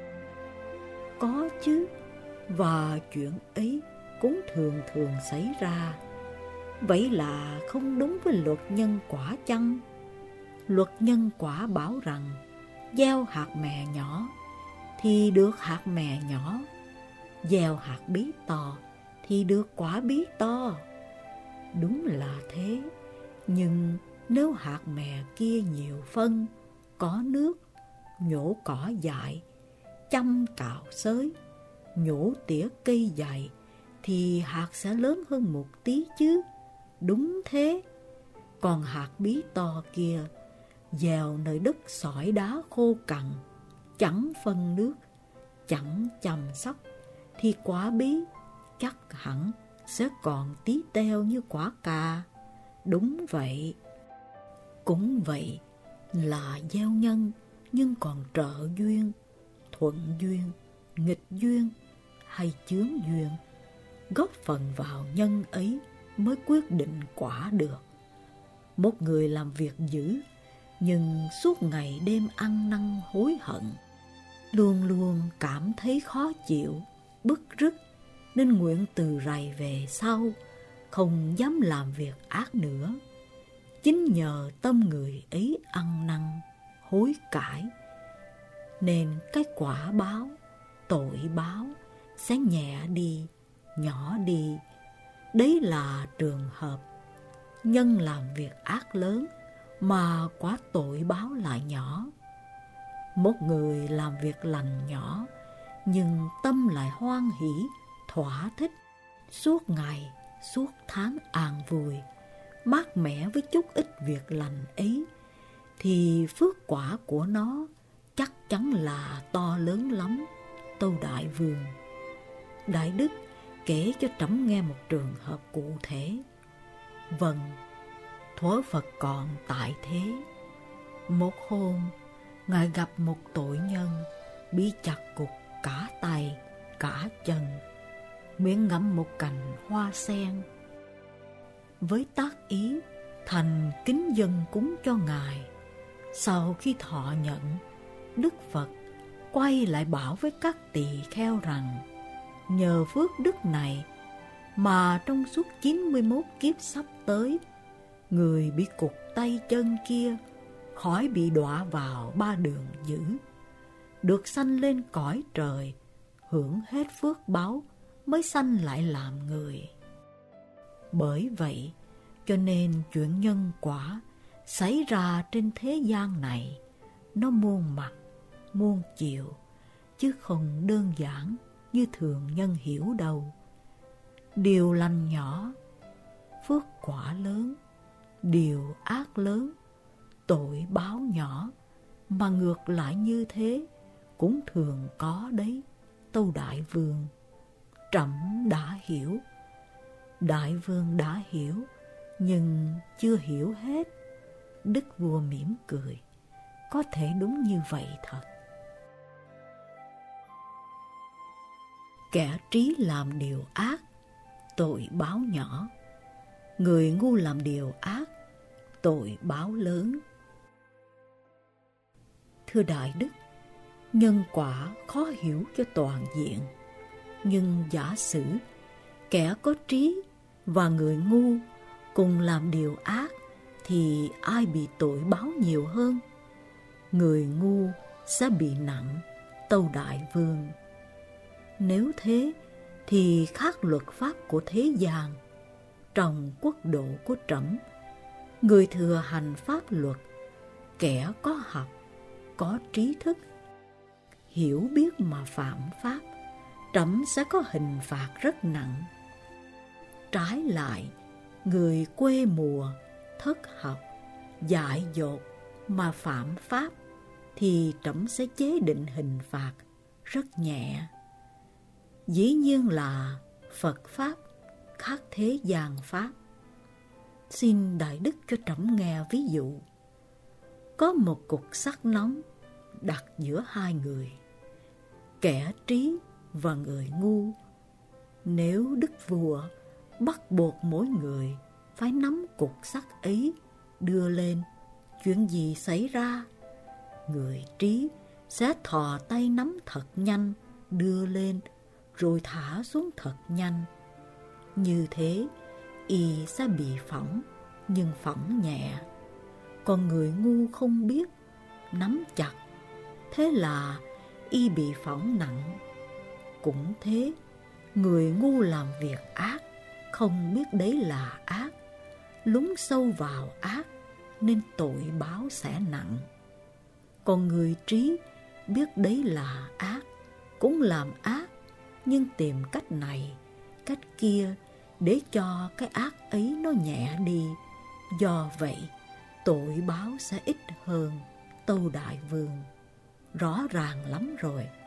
Có chứ, và chuyện ấy cũng thường thường xảy ra. Vậy là không đúng với luật nhân quả chăng? Luật nhân quả bảo rằng gieo hạt mè nhỏ thì được hạt mè nhỏ, gieo hạt bí to thì được quả bí to. Đúng là thế, nhưng nếu hạt mè kia nhiều phân, có nước, nhổ cỏ dại, chăm cạo xới, nhổ tỉa cây dày, thì hạt sẽ lớn hơn một tí chứ. Đúng thế. Còn hạt bí to kia gieo nơi đất sỏi đá khô cằn, chẳng phân nước, chẳng chăm sóc, thì quả bí chắc hẳn sẽ còn tí teo như quả cà. Đúng vậy. Cũng vậy là gieo nhân nhưng còn trợ duyên, thuận duyên, nghịch duyên hay chướng duyên, góp phần vào nhân ấy mới quyết định quả được. Một người làm việc dữ nhưng suốt ngày đêm ăn năn hối hận, luôn luôn cảm thấy khó chịu, bứt rứt, nên nguyện từ rày về sau, không dám làm việc ác nữa. Chính nhờ tâm người ấy ăn năn, hối cải, nên cái quả báo, tội báo sẽ nhẹ đi, nhỏ đi. Đấy là trường hợp nhân làm việc ác lớn mà quả tội báo lại nhỏ. Một người làm việc lành nhỏ nhưng tâm lại hoan hỷ, thỏa thích, suốt ngày, suốt tháng an vui, mát mẻ với chút ít việc lành ấy, thì phước quả của nó chắc chắn là to lớn lắm, tâu đại vương. Đại đức kể cho trẫm nghe một trường hợp cụ thể. Vâng, thuở Phật còn tại thế, một hôm Ngài gặp một tội nhân bị chặt cụt cả tay, cả chân, miệng ngậm một cành hoa sen. Với tác ý thành kính dâng cúng cho Ngài, sau khi thọ nhận, Đức Phật quay lại bảo với các tỳ kheo rằng nhờ phước đức này mà trong suốt chín mươi mốt kiếp sắp tới, người bị cụt tay chân kia khỏi bị đọa vào ba đường dữ, được sanh lên cõi trời, hưởng hết phước báu mới sanh lại làm người. Bởi vậy cho nên chuyện nhân quả xảy ra trên thế gian này nó muôn mặt, muôn chiều, chứ không đơn giản như thường nhân hiểu đâu. Điều lành nhỏ, phước quả lớn; điều ác lớn, tội báo nhỏ. Mà ngược lại như thế cũng thường có đấy, tâu Đại Vương. Trẫm đã hiểu. Đại Vương đã hiểu, nhưng chưa hiểu hết. Đức vua mỉm cười. Có thể đúng như vậy thật. Kẻ trí làm điều ác, tội báo nhỏ; người ngu làm điều ác, tội báo lớn. Thưa Đại Đức, nhân quả khó hiểu cho toàn diện. Nhưng giả sử kẻ có trí và người ngu cùng làm điều ác, thì ai bị tội báo nhiều hơn? Người ngu sẽ bị nặng, tâu Đại Vương. Nếu thế thì khác luật pháp của thế gian. Trong quốc độ của trẫm, người thừa hành pháp luật, kẻ có học, có trí thức, hiểu biết mà phạm pháp, trẫm sẽ có hình phạt rất nặng. Trái lại, người quê mùa, thất học, dại dột mà phạm pháp, thì trẫm sẽ chế định hình phạt rất nhẹ. Dĩ nhiên là Phật Pháp khác thế gian Pháp. Xin Đại Đức cho trẫm nghe ví dụ. Có một cục sắt nóng đặt giữa hai người, kẻ trí và người ngu. Nếu Đức Vua bắt buộc mỗi người phải nắm cục sắt ấy đưa lên, chuyện gì xảy ra? Người trí sẽ thò tay nắm thật nhanh, đưa lên, rồi thả xuống thật nhanh. Như thế, y sẽ bị phỏng, nhưng phỏng nhẹ. Còn người ngu không biết, nắm chặt, thế là y bị phỏng nặng. Cũng thế, người ngu làm việc ác, không biết đấy là ác, lún sâu vào ác, nên tội báo sẽ nặng. Còn người trí biết đấy là ác, cũng làm ác, nhưng tìm cách này, cách kia để cho cái ác ấy nó nhẹ đi. Do vậy, tội báo sẽ ít hơn, tâu Đại Vương. Rõ ràng lắm rồi.